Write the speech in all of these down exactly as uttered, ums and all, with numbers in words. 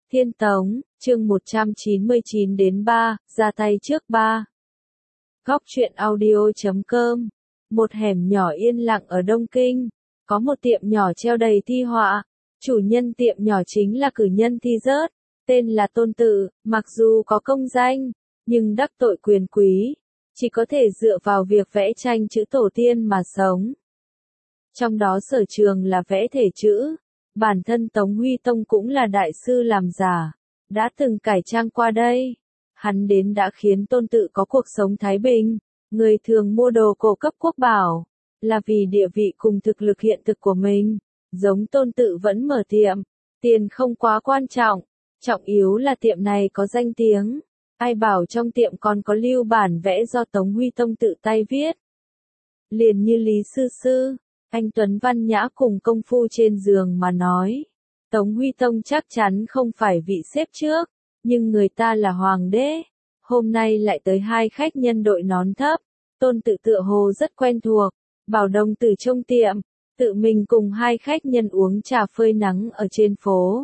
Thiên Tống, chương một trăm chín mươi chín đến ba, ra tay trước ba. Góc truyện audio chấm com. Một hẻm nhỏ yên lặng ở Đông Kinh, có một tiệm nhỏ treo đầy thi họa. Chủ nhân tiệm nhỏ chính là cử nhân thi rớt, tên là Tôn Tự, mặc dù có công danh, nhưng đắc tội quyền quý, chỉ có thể dựa vào việc vẽ tranh chữ tổ tiên mà sống. Trong đó sở trường là vẽ thể chữ. Bản thân Tống Huy Tông cũng là đại sư làm giả, đã từng cải trang qua đây. Hắn đến đã khiến Tôn Tự có cuộc sống thái bình, người thường mua đồ cổ cấp quốc bảo, là vì địa vị cùng thực lực hiện thực của mình. Giống Tôn Tự vẫn mở tiệm, tiền không quá quan trọng, trọng yếu là tiệm này có danh tiếng. Ai bảo trong tiệm còn có lưu bản vẽ do Tống Huy Tông tự tay viết. Liền như Lý Sư Sư, anh Tuấn văn nhã cùng công phu trên giường mà nói. Tống Huy Tông chắc chắn không phải vị xếp trước, nhưng người ta là hoàng đế. Hôm nay lại tới hai khách nhân đội nón thấp, Tôn Tự tựa hồ rất quen thuộc, bảo đồng tử trong tiệm, tự mình cùng hai khách nhân uống trà phơi nắng ở trên phố.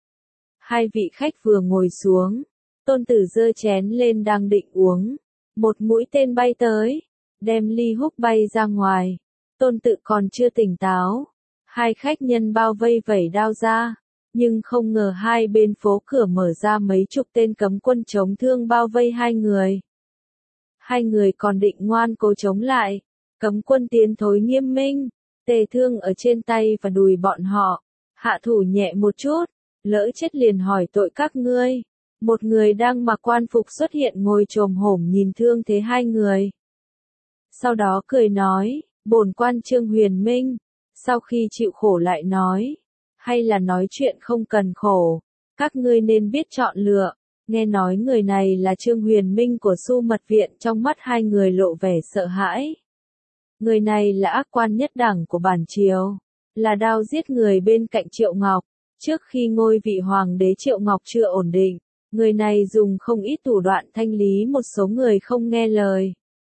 Hai vị khách vừa ngồi xuống, Tôn Tử giơ chén lên đang định uống, một mũi tên bay tới, đem ly húc bay ra ngoài. Tôn Tự còn chưa tỉnh táo, hai khách nhân bao vây vẩy đao ra, nhưng không ngờ hai bên phố cửa mở ra mấy chục tên cấm quân chống thương bao vây hai người. Hai người còn định ngoan cố chống lại, cấm quân tiến thối nghiêm minh, tề thương ở trên tay và đùi bọn họ, hạ thủ nhẹ một chút, lỡ chết liền hỏi tội các ngươi. Một người đang mặc quan phục xuất hiện ngồi chồm hổm nhìn thương thế hai người. Sau đó cười nói, bổn quan Trương Huyền Minh, sau khi chịu khổ lại nói, hay là nói chuyện không cần khổ, các ngươi nên biết chọn lựa. Nghe nói người này là Trương Huyền Minh của Xu Mật Viện, trong mắt hai người lộ vẻ sợ hãi. Người này là ác quan nhất đẳng của bản triều, là đao giết người bên cạnh Triệu Ngọc. Trước khi ngôi vị hoàng đế Triệu Ngọc chưa ổn định, người này dùng không ít thủ đoạn thanh lý một số người không nghe lời.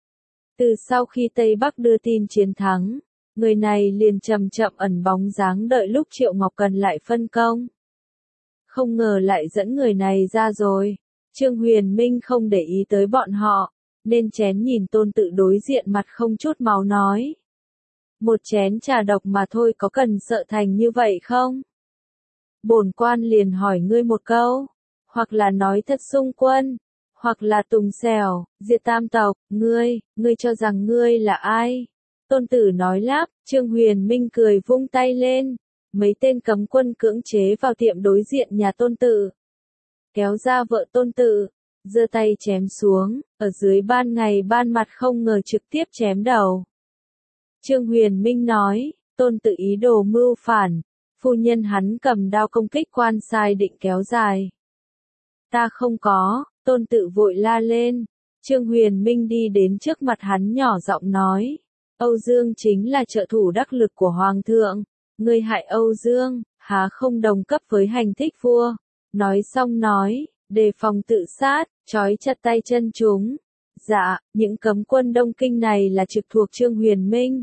Từ sau khi Tây Bắc đưa tin chiến thắng, người này liền chậm chậm ẩn bóng dáng đợi lúc Triệu Ngọc cần lại phân công. Không ngờ lại dẫn người này ra rồi. Trương Huyền Minh không để ý tới bọn họ, nên chén nhìn Tôn Tự đối diện mặt không chút máu nói. Một chén trà độc mà thôi, có cần sợ thành như vậy không? Bổn quan liền hỏi ngươi một câu, hoặc là nói thật xung quân, hoặc là tùng xèo, diệt tam tộc, ngươi, ngươi cho rằng ngươi là ai? Tôn Tử nói lắp. Trương Huyền Minh cười vung tay lên, mấy tên cấm quân cưỡng chế vào tiệm đối diện nhà Tôn Tự. Kéo ra vợ Tôn Tự, giơ tay chém xuống, ở dưới ban ngày ban mặt không ngờ trực tiếp chém đầu. Trương Huyền Minh nói, Tôn Tự ý đồ mưu phản, phu nhân hắn cầm đao công kích quan sai định kéo dài. Ta không có. Tôn Tự vội la lên. Trương Huyền Minh đi đến trước mặt hắn nhỏ giọng nói, Âu Dương chính là trợ thủ đắc lực của Hoàng thượng, ngươi hại Âu Dương, há không đồng cấp với hành thích vua. Nói xong nói, đề phòng tự sát, trói chặt tay chân chúng. Dạ, những cấm quân Đông Kinh này là trực thuộc Trương Huyền Minh.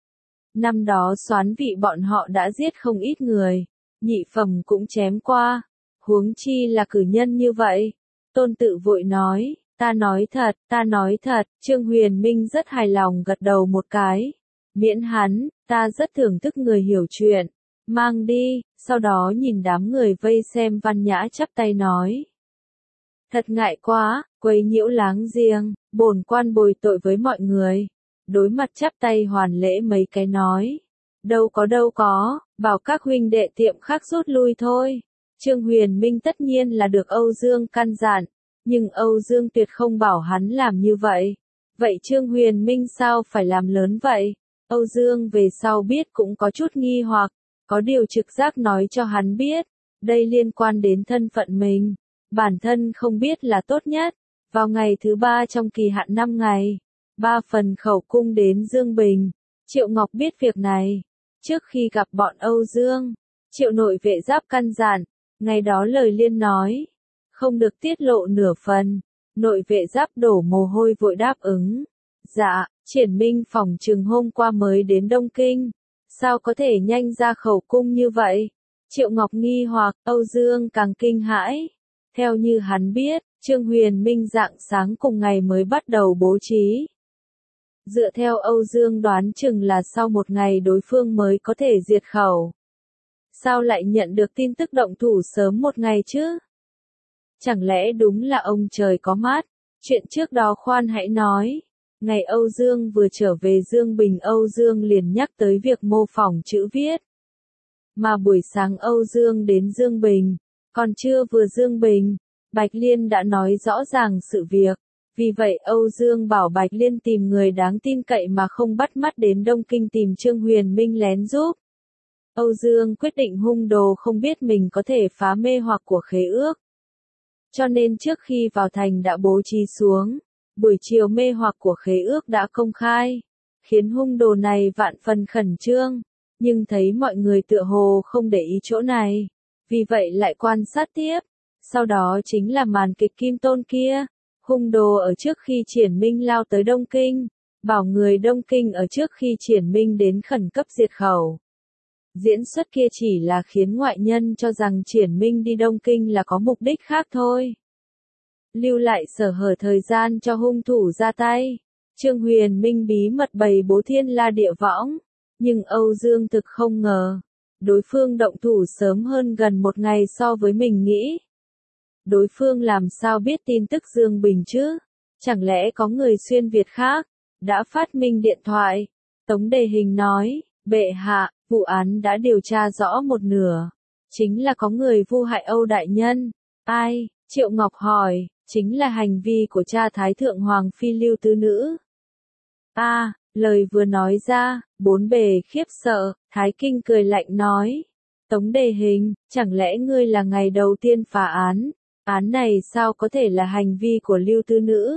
Năm đó soán vị bọn họ đã giết không ít người, nhị phẩm cũng chém qua, huống chi là cử nhân như vậy. Tôn Tự vội nói, ta nói thật, ta nói thật. Trương Huyền Minh rất hài lòng gật đầu một cái. Miễn hắn, ta rất thưởng thức người hiểu chuyện. Mang đi. Sau đó nhìn đám người vây xem văn nhã chắp tay nói. Thật ngại quá, quấy nhiễu láng giềng, bổn quan bồi tội với mọi người. Đối mặt chắp tay hoàn lễ mấy cái nói. Đâu có đâu có, bảo các huynh đệ tiệm khác rút lui thôi. Trương Huyền Minh tất nhiên là được Âu Dương căn dặn, nhưng Âu Dương tuyệt không bảo hắn làm như vậy. Vậy Trương Huyền Minh sao phải làm lớn vậy? Âu Dương về sau biết cũng có chút nghi hoặc, có điều trực giác nói cho hắn biết, đây liên quan đến thân phận mình, bản thân không biết là tốt nhất. Vào ngày thứ ba trong kỳ hạn năm ngày, ba phần khẩu cung đến Dương Bình, Triệu Ngọc biết việc này. Trước khi gặp bọn Âu Dương, Triệu nội vệ giáp căn dặn, ngày đó lời liên nói, không được tiết lộ nửa phần. Nội vệ giáp đổ mồ hôi vội đáp ứng. Dạ, Triển Minh phòng chừng hôm qua mới đến Đông Kinh, sao có thể nhanh ra khẩu cung như vậy? Triệu Ngọc nghi hoặc, Âu Dương càng kinh hãi. Theo như hắn biết, Trương Huyền Minh rạng sáng cùng ngày mới bắt đầu bố trí. Dựa theo Âu Dương đoán chừng là sau một ngày đối phương mới có thể diệt khẩu. Sao lại nhận được tin tức động thủ sớm một ngày chứ? Chẳng lẽ đúng là ông trời có mắt? Chuyện trước đó khoan hãy nói. Ngày Âu Dương vừa trở về Dương Bình, Âu Dương liền nhắc tới việc mô phỏng chữ viết. Mà buổi sáng Âu Dương đến Dương Bình, còn chưa vừa Dương Bình, Bạch Liên đã nói rõ ràng sự việc. Vì vậy Âu Dương bảo Bạch Liên tìm người đáng tin cậy mà không bắt mắt đến Đông Kinh tìm Trương Huyền Minh lén giúp. Âu Dương quyết định hung đồ không biết mình có thể phá mê hoặc của khế ước. Cho nên trước khi vào thành đã bố trí xuống, buổi chiều mê hoặc của khế ước đã công khai, khiến hung đồ này vạn phần khẩn trương, nhưng thấy mọi người tựa hồ không để ý chỗ này, vì vậy lại quan sát tiếp. Sau đó chính là màn kịch Kim Tôn kia, hung đồ ở trước khi Triển Minh lao tới Đông Kinh, bảo người Đông Kinh ở trước khi Triển Minh đến khẩn cấp diệt khẩu. Diễn xuất kia chỉ là khiến ngoại nhân cho rằng Triển Minh đi Đông Kinh là có mục đích khác thôi. Lưu lại sở hở thời gian cho hung thủ ra tay. Trương Huyền Minh bí mật bày bố thiên la địa võng. Nhưng Âu Dương thực không ngờ. Đối phương động thủ sớm hơn gần một ngày so với mình nghĩ. Đối phương làm sao biết tin tức Dương Bình chứ? Chẳng lẽ có người xuyên Việt khác đã phát minh điện thoại? Tống Đề Hình nói, bệ hạ, vụ án đã điều tra rõ một nửa. Chính là có người vu hại Âu đại nhân. Ai? Triệu Ngọc hỏi, chính là hành vi của cha Thái Thượng Hoàng Phi Lưu Tứ Nữ. A, à, lời vừa nói ra, bốn bề khiếp sợ, Thái Kinh cười lạnh nói. Tống Đề Hình, chẳng lẽ ngươi là ngày đầu tiên phá án? Án này sao có thể là hành vi của Lưu Tứ Nữ?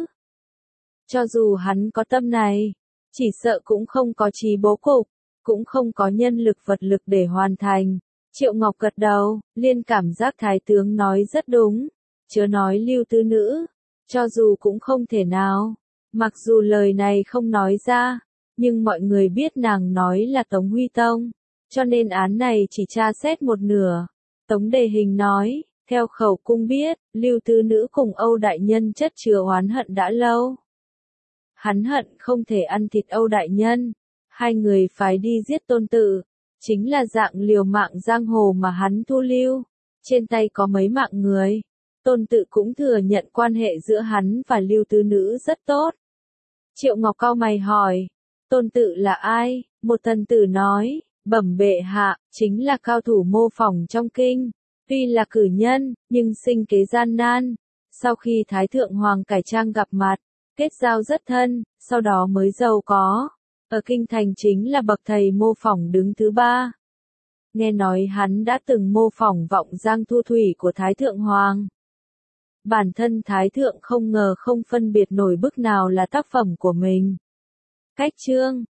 Cho dù hắn có tâm này, chỉ sợ cũng không có trí bố cục, cũng không có nhân lực vật lực để hoàn thành. Triệu Ngọc gật đầu, liên cảm giác Thái tướng nói rất đúng. Chớ nói Lưu Tứ Nữ, cho dù cũng không thể nào. Mặc dù lời này không nói ra, nhưng mọi người biết nàng nói là Tống Huy Tông, cho nên án này chỉ tra xét một nửa. Tống Đề Hình nói, theo khẩu cung biết, Lưu Tứ Nữ cùng Âu đại nhân chất chứa oán hận đã lâu. Hắn hận không thể ăn thịt Âu đại nhân, hai người phải đi giết Tôn Tự, chính là dạng liều mạng giang hồ mà hắn thu lưu, trên tay có mấy mạng người. Tôn Tự cũng thừa nhận quan hệ giữa hắn và Lưu Tứ Nữ rất tốt. Triệu Ngọc cau mày hỏi, Tôn Tự là ai? Một thần tử nói, bẩm bệ hạ, chính là cao thủ mô phỏng trong kinh. Tuy là cử nhân, nhưng sinh kế gian nan. Sau khi Thái Thượng Hoàng cải trang gặp mặt, kết giao rất thân, sau đó mới giàu có. Ở kinh thành chính là bậc thầy mô phỏng đứng thứ ba. Nghe nói hắn đã từng mô phỏng vọng Giang Thu Thủy của Thái Thượng Hoàng. Bản thân Thái Thượng không ngờ không phân biệt nổi bức nào là tác phẩm của mình. Cách chương